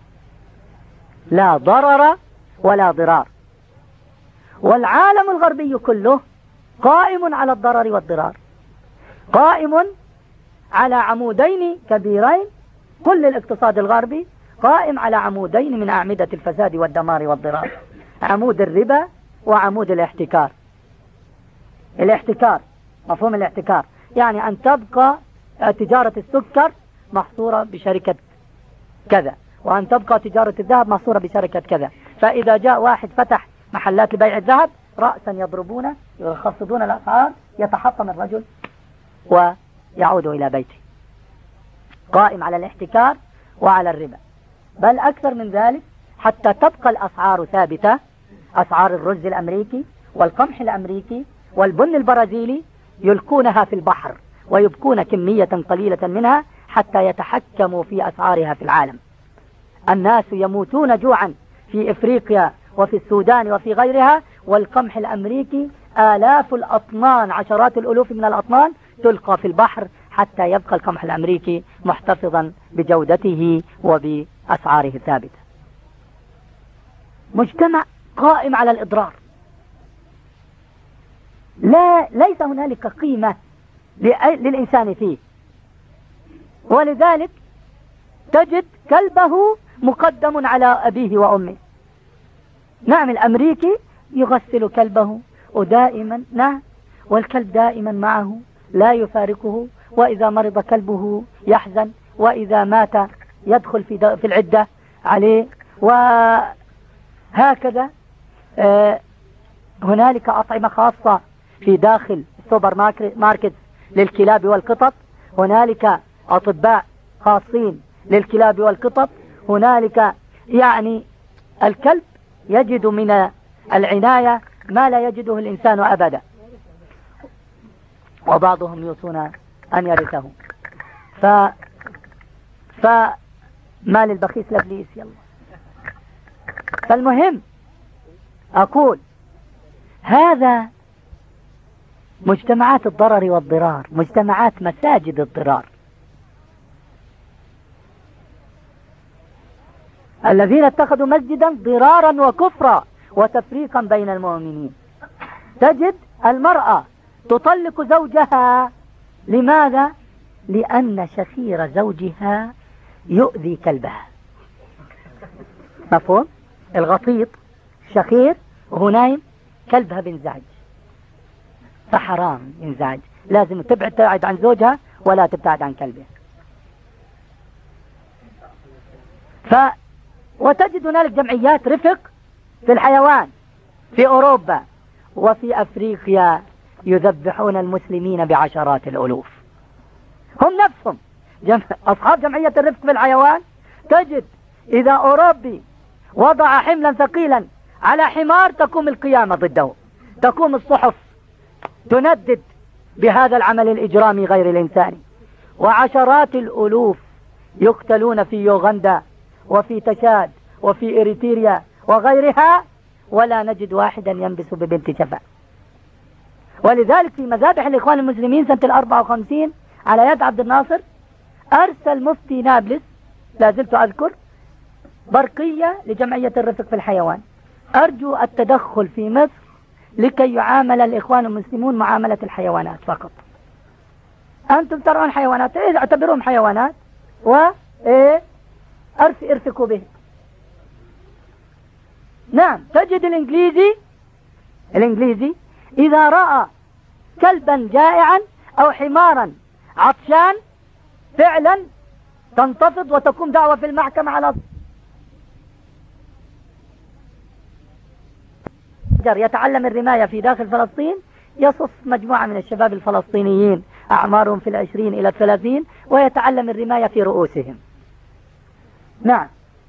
لا ضرر ولا ضرار. والعالم الغربي كله قائم على الضرر والضرار، قائم على عمودين كبيرين. كل الاقتصاد الغربي قائم على عمودين من أعمدة الفساد والدمار والضرار: عمود الربا وعمود الاحتكار. الاحتكار، مفهوم الاحتكار يعني أن تبقى تجارة السكر محصورة بشركة كذا، وأن تبقى تجارة الذهب محصورة بشركة كذا. فإذا جاء واحد فتح محلات لبيع الذهب رأسا يضربونه يخفضون الأسعار، يتحطم الرجل ويعود إلى بيته. قائم على الاحتكار وعلى الربا، بل أكثر من ذلك حتى تبقى الأسعار ثابتة. أسعار الرز الأمريكي والقمح الأمريكي والبن البرازيلي يلقونها في البحر ويبقون كمية قليلة منها حتى يتحكموا في أسعارها في العالم. الناس يموتون جوعا في إفريقيا وفي السودان وفي غيرها، والقمح الأمريكي آلاف الأطنان، عشرات الألوف من الأطنان تلقى في البحر حتى يبقى القمح الأمريكي محتفظا بجودته وبأسعاره الثابتة. مجتمع قائم على الإضرار، ليس هنالك قيمة للإنسان فيه، ولذلك تجد كلبه مقدم على أبيه وأمه. نعم، الأمريكي يغسل كلبه ودائما، نعم، والكلب دائما معه لا يفارقه، وإذا مرض كلبه يحزن، وإذا مات يدخل في العدة عليه، وهكذا. هنالك أطعمة خاصة في داخل السوبر ماركت للكلاب والقطط، هنالك أطباء خاصين للكلاب والقطط، هنالك يعني الكلب يجد من العناية ما لا يجده الإنسان أبدا، وبعضهم يوصون أن يرثه. فما للبخيس لبليس يلا. فالمهم أقول هذا مجتمعات الضرر والضرار، مجتمعات مساجد الضرار. الذين اتخذوا مسجدا ضرارا وكفرا وتفريقا بين المؤمنين. تجد المرأة تطلق زوجها، لماذا؟ لأن شخير زوجها يؤذي كلبها. مفهوم؟ الغطيط شخير وهو نايم، كلبها بينزعج، فحرام ينزعج، لازم تبعد عن زوجها ولا تبتعد عن كلبها. وتجد هنالك جمعيات رفق في الحيوان في أوروبا وفي أفريقيا يذبحون المسلمين بعشرات الألوف. هم نفسهم أصحاب جمعية الرفق في الحيوان. تجد إذا أوروبي وضع حملا ثقيلا على حمار تقوم القيامة ضده، تقوم الصحف تندد بهذا العمل الإجرامي غير الإنساني. وعشرات الألوف يقتلون في يوغندا وفي تشاد وفي إريتريا وغيرها، ولا نجد واحدا ينبس ببنت شفا. ولذلك في مذابح الإخوان المسلمين سنة 54 على يد عبد الناصر أرسل مفتي نابلس، لا زلت أذكر، برقية لجمعية الرفق في الحيوان: أرجو التدخل في مصر لكي يعامل الإخوان المسلمون معاملة الحيوانات فقط. أنتم ترون حيوانات، اعتبرهم حيوانات ارفقوا به. نعم، تجد الإنجليزي إذا رأى كلبا جائعا أو حمارا عطشان فعلا تنتفض وتقوم دعوة في المحكمة على يتعلم الرماية في داخل فلسطين، يصف مجموعة من الشباب الفلسطينيين أعمارهم في 20 إلى 30 ويتعلم الرماية في رؤوسهم. نعم،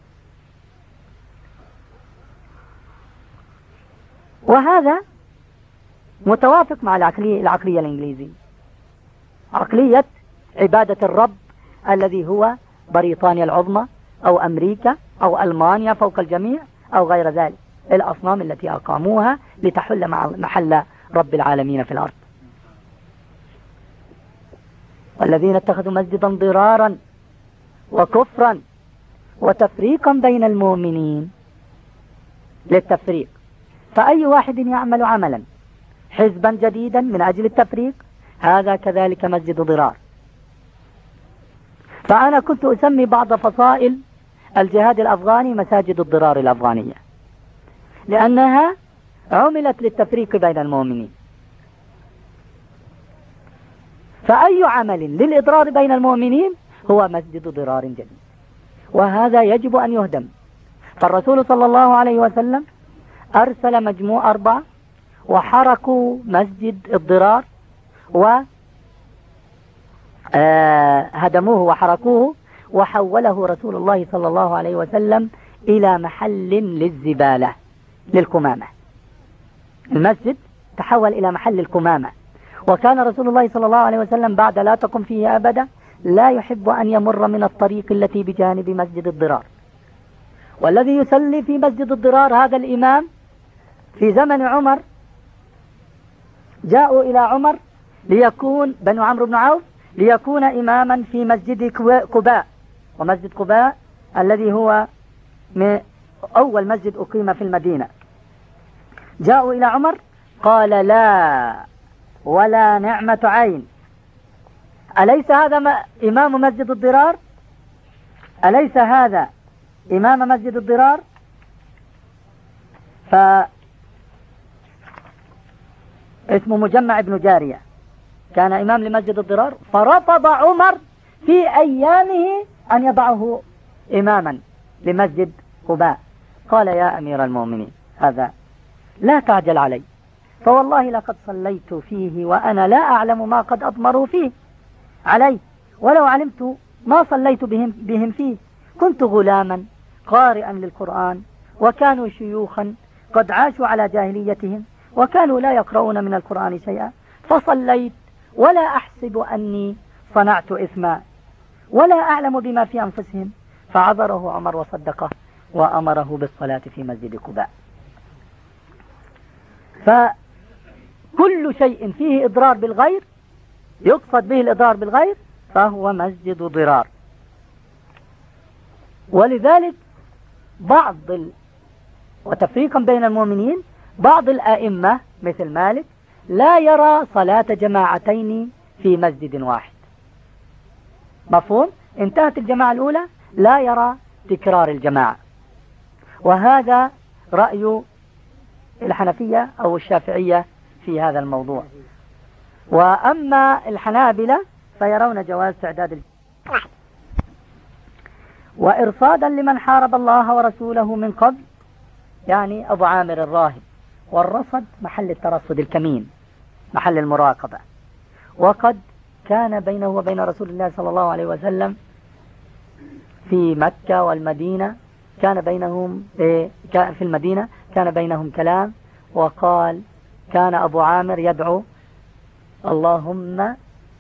وهذا متوافق مع العقلية الإنجليزية، عقلية عبادة الرب الذي هو بريطانيا العظمى أو أمريكا أو ألمانيا فوق الجميع أو غير ذلك، الأصنام التي أقاموها لتحل محل رب العالمين في الأرض. والذين اتخذوا مسجدا ضرارا وكفرا وتفريقا بين المؤمنين، للتفريق. فأي واحد يعمل عملا حزبا جديدا من أجل التفريق، هذا كذلك مسجد ضرار. فأنا كنت أسمي بعض فصائل الجهاد الأفغاني مساجد الضرار الأفغانية، لأنها عملت للتفريق بين المؤمنين. فأي عمل للإضرار بين المؤمنين هو مسجد ضرار جديد، وهذا يجب أن يهدم. فالرسول صلى الله عليه وسلم أرسل مجموعة 4 وحركوا مسجد الضرار وهدموه وحركوه، وحوله رسول الله صلى الله عليه وسلم إلى محل للزبالة للكمامة. المسجد تحول إلى محل الكمامة، وكان رسول الله صلى الله عليه وسلم بعد لا تقم فيه أبدا لا يحب أن يمر من الطريق التي بجانب مسجد الضرار. والذي يصلي في مسجد الضرار هذا الإمام في زمن عمر، جاءوا إلى عمر ليكون بنو عمرو بن عوف ليكون إماما في مسجد قباء، ومسجد قباء الذي هو أول مسجد أقيم في المدينة. جاءوا إلى عمر قال لا ولا نعمة عين، أليس هذا إمام مسجد الضرار؟ أليس هذا إمام مسجد الضرار؟ اسمه مجمع بن جارية، كان إمام لمسجد الضرار، فرفض عمر في أيامه أن يضعه إماما لمسجد قباء. قال يا أمير المؤمنين هذا لا تعجل علي، فوالله لقد صليت فيه وأنا لا أعلم ما قد أضمروا فيه علي، ولو علمت ما صليت بهم فيه. كنت غلاما قارئا للقرآن، وكانوا شيوخا قد عاشوا على جاهليتهم، وكانوا لا يقرؤون من القرآن شيئا، فصليت ولا أحسب أني صنعت إثما ولا أعلم بما في أنفسهم. فعذره عمر وصدقه وأمره بالصلاة في مسجد قباء. فكل شيء فيه إضرار بالغير، يقصد به الإضرار بالغير، فهو مسجد ضرار. ولذلك وتفريقا بين المؤمنين، بعض الآئمة مثل مالك لا يرى صلاة جماعتين في مسجد واحد. مفهوم؟ انتهت الجماعة الأولى لا يرى تكرار الجماعة، وهذا رأي الحنفية أو الشافعية في هذا الموضوع. وأما الحنابلة فيرون جواز تعداد وإرصادا لمن حارب الله ورسوله من قبل، يعني أبو عامر الراهب. والرصد محل الترصد الكمين، محل المراقبة. وقد كان بينه وبين رسول الله صلى الله عليه وسلم في مكة والمدينة كان بينهم في المدينة كان بينهم كلام، وقال كان أبو عامر يدعو اللهم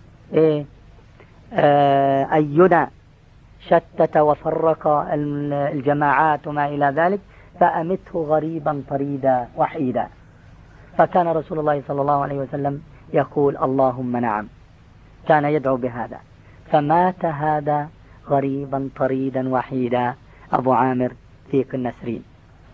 أينا شتت وفرق الجماعات وما إلى ذلك، فأمته غريبا طريدا وحيدا. فكان رسول الله صلى الله عليه وسلم يقول اللهم نعم، كان يدعو بهذا. فمات هذا غريبا طريدا وحيدا أبو عامر في قنسرين.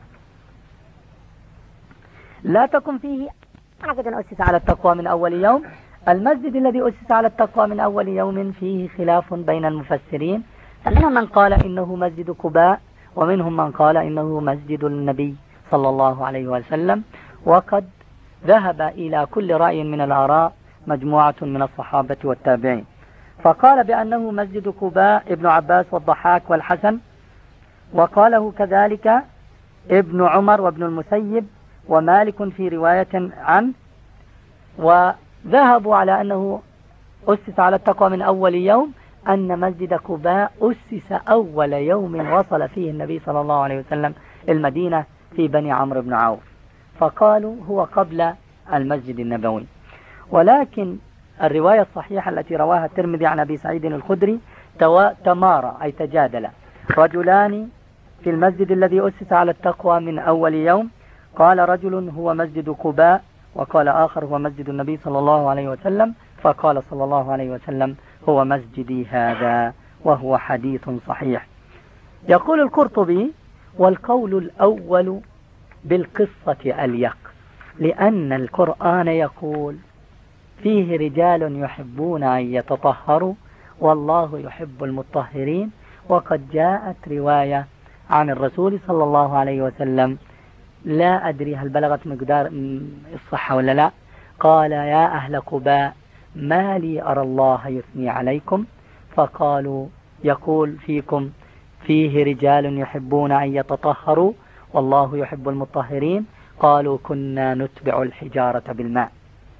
لا تكن فيه مسجد أسس على التقوى من أول يوم. المسجد الذي أسس على التقوى من أول يوم فيه خلاف بين المفسرين، فمنهم من قال إنه مسجد قباء، ومنهم من قال إنه مسجد النبي صلى الله عليه وسلم. وقد ذهب إلى كل رأي من الآراء مجموعة من الصحابة والتابعين، فقال بأنه مسجد قباء ابن عباس والضحاك والحسن، وقاله كذلك ابن عمر وابن المسيب ومالك في رواية عنه. وذهبوا على أنه أسس على التقوى من أول يوم، أن مسجد قباء أسس أول يوم وصل فيه النبي صلى الله عليه وسلم المدينة في بني عمرو بن عوف، فقالوا هو قبل المسجد النبوي. ولكن الرواية الصحيحة التي رواها الترمذي عن أبي سعيد الخدري تمارى أي تجادل رجلان في المسجد الذي أسس على التقوى من أول يوم. قال رجل هو مسجد قباء، وقال آخر هو مسجد النبي صلى الله عليه وسلم، فقال صلى الله عليه وسلم هو مسجدي هذا، وهو حديث صحيح. يقول القرطبي والقول الأول بالقصة أليق، لأن القرآن يقول فيه رجال يحبون أن يتطهروا والله يحب المطهرين. وقد جاءت رواية عن الرسول صلى الله عليه وسلم، لا أدري هل بلغت مقدار الصحة ولا لا، قال يا أهل قباء ما لي أرى الله يثني عليكم، فقالوا يقول فيكم فيه رجال يحبون أن يتطهروا والله يحب المطهرين، قالوا كنا نتبع الحجارة بالماء.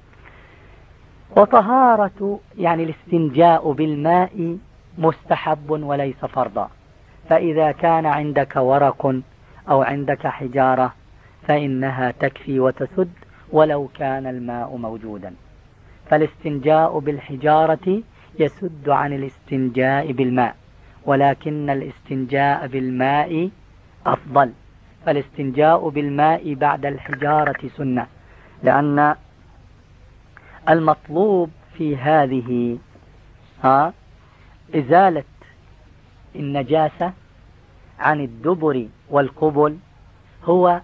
وطهارة يعني الاستنجاء بالماء مستحب وليس فرضا، فإذا كان عندك ورق أو عندك حجارة فإنها تكفي وتسد ولو كان الماء موجودا. فالاستنجاء بالحجارة يسد عن الاستنجاء بالماء، ولكن الاستنجاء بالماء أفضل. فالاستنجاء بالماء بعد الحجارة سنة، لأن المطلوب في هذه إزالة النجاسة عن الدبر والقبل هو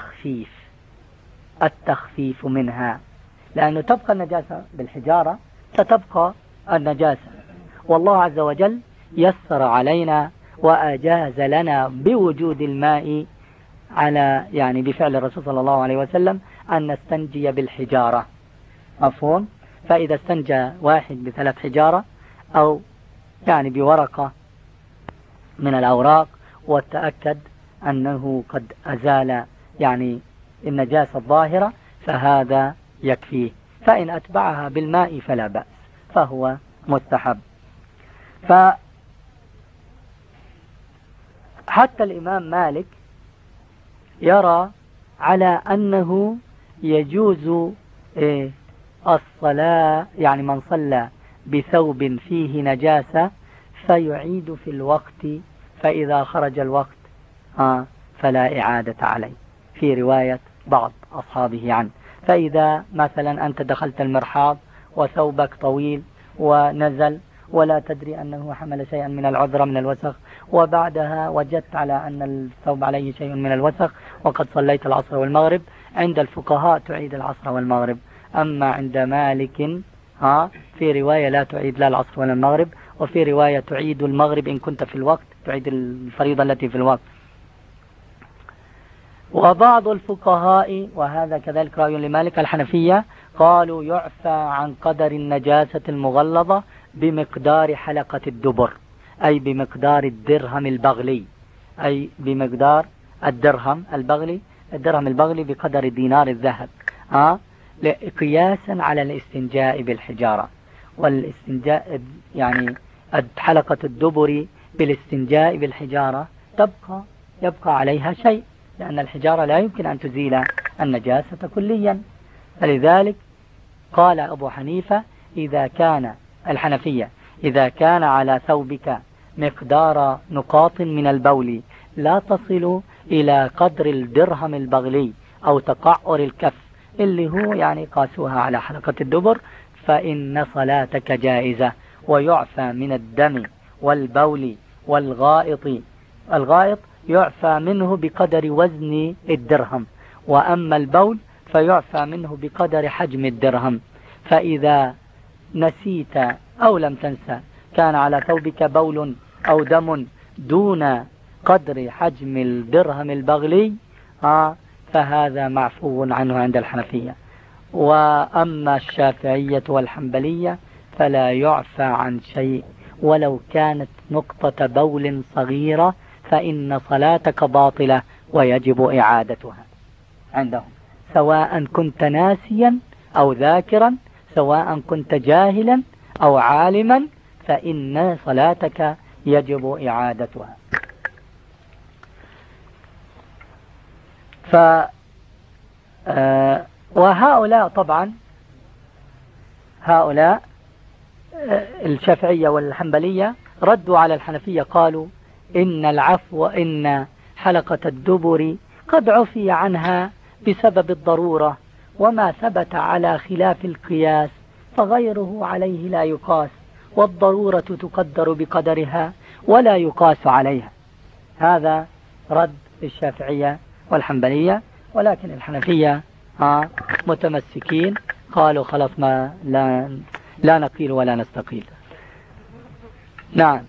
التخفيف منها، لأنه تبقى النجاسة بالحجارة، ستبقى النجاسة، والله عز وجل يسر علينا وأجاز لنا بوجود الماء على يعني بفعل الرسول صلى الله عليه وسلم أن نستنجي بالحجارة، مفهوم؟ فإذا استنجى واحد ب3 حجارة أو يعني بورقة من الأوراق وتأكد أنه قد أزال يعني النجاسة الظاهرة فهذا يكفيه، فإن أتبعها بالماء فلا بأس، فهو مستحب. حتى الإمام مالك يرى على أنه يجوز الصلاة، يعني من صلى بثوب فيه نجاسة فيعيد في الوقت، فإذا خرج الوقت فلا إعادة عليه، في رواية بعض أصحابه عنه. فإذا مثلا أنت دخلت المرحاض وثوبك طويل ونزل ولا تدري أنه حمل شيئا من العذرة من الوسخ، وبعدها وجدت على أن الثوب عليه شيء من الوسخ وقد صليت العصر والمغرب، عند الفقهاء تعيد العصر والمغرب. أما عند مالك في رواية لا تعيد لا العصر ولا المغرب، وفي رواية تعيد المغرب إن كنت في الوقت، تعيد الفريضة التي في الوقت. وبعض الفقهاء وهذا كذلك رأي لمالك الحنفية قالوا يعفى عن قدر النجاسة المغلظة بمقدار حلقة الدبر، أي بمقدار الدرهم البغلي، أي بمقدار الدرهم البغلي بقدر دينار الذهب، قياسا على الاستنجاء بالحجارة. والاستنجاء يعني حلقة الدبر بالاستنجاء بالحجارة يبقى عليها شيء، لأن الحجارة لا يمكن أن تزيل النجاسة كليا. فلذلك قال أبو حنيفة الحنفية إذا كان على ثوبك مقدار نقاط من البول لا تصل إلى قدر الدرهم البغلي أو تقعر الكف اللي هو يعني قاسوها على حلقة الدبر، فإن صلاتك جائزة، ويعفى من الدم والبول الغائط يعفى منه بقدر وزن الدرهم، وأما البول فيعفى منه بقدر حجم الدرهم. فإذا نسيت أو لم تنسى كان على ثوبك بول أو دم دون قدر حجم الدرهم البغلي فهذا معفو عنه عند الحنفية. وأما الشافعية والحنبلية فلا يعفى عن شيء ولو كانت نقطة بول صغيرة، فإن صلاتك باطلة ويجب إعادتها عندهم، سواء كنت ناسيا أو ذاكرا، سواء كنت جاهلا أو عالما، فإن صلاتك يجب إعادتها. وهؤلاء طبعا الشافعية والحنبلية ردوا على الحنفية، قالوا إن حلقة الدبر قد عفي عنها بسبب الضرورة، وما ثبت على خلاف القياس فغيره عليه لا يقاس، والضرورة تقدر بقدرها ولا يقاس عليها. هذا رد الشافعية والحنبلية. ولكن الحنفية متمسكين، قالوا خلاص ما لا نقيل ولا نستقيل. نعم.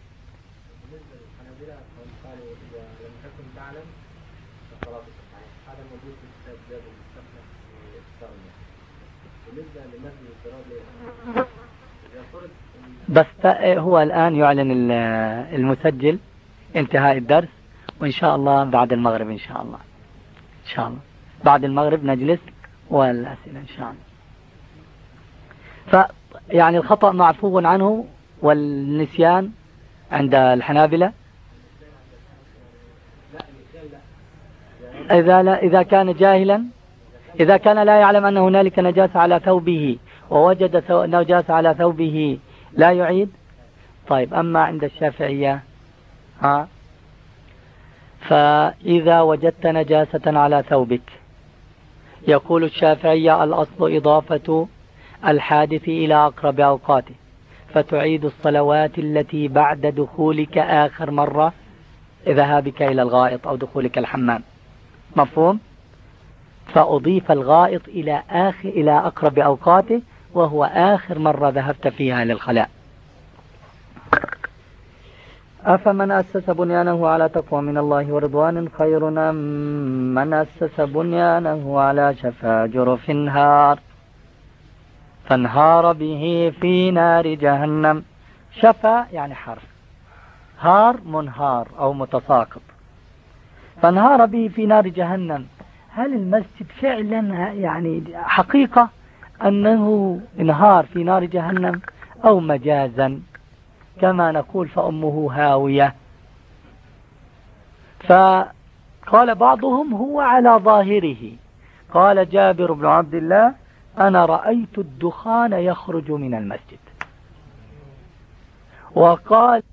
بس هو الآن يعلن المسجل انتهاء الدرس، وإن شاء الله بعد المغرب إن شاء الله بعد المغرب نجلس والأسئلة إن شاء الله. فيعني الخطأ معفو عنه والنسيان عند الحنابلة إذا كان جاهلا، إذا كان لا يعلم أن هنالك نجاسة على ثوبه ووجد نجاسة على ثوبه لا يعيد. طيب أما عند الشافعية فإذا وجدت نجاسة على ثوبك، يقول الشافعية الأصل إضافة الحادث إلى أقرب أوقاته، فتعيد الصلوات التي بعد دخولك آخر مرة، ذهابك إلى الغائط أو دخولك الحمام. مفهوم؟ فأضيف الغائط إلى أقرب أوقاته، وهو آخر مرة ذهبت فيها للخلاء. أفمن أسس بنيانه على تقوى من الله ورضوان خير أم من أسس بنيانه على شفا جرف هار فانهار به في نار جهنم. شفا يعني حرف، هار منهار أو متساقط. فانهار به في نار جهنم، هل المسجد فعلا يعني حقيقة أنه انهار في نار جهنم أو مجازا كما نقول فأمه هاوية؟ فقال بعضهم هو على ظاهره. قال جابر بن عبد الله أنا رأيت الدخان يخرج من المسجد. وقال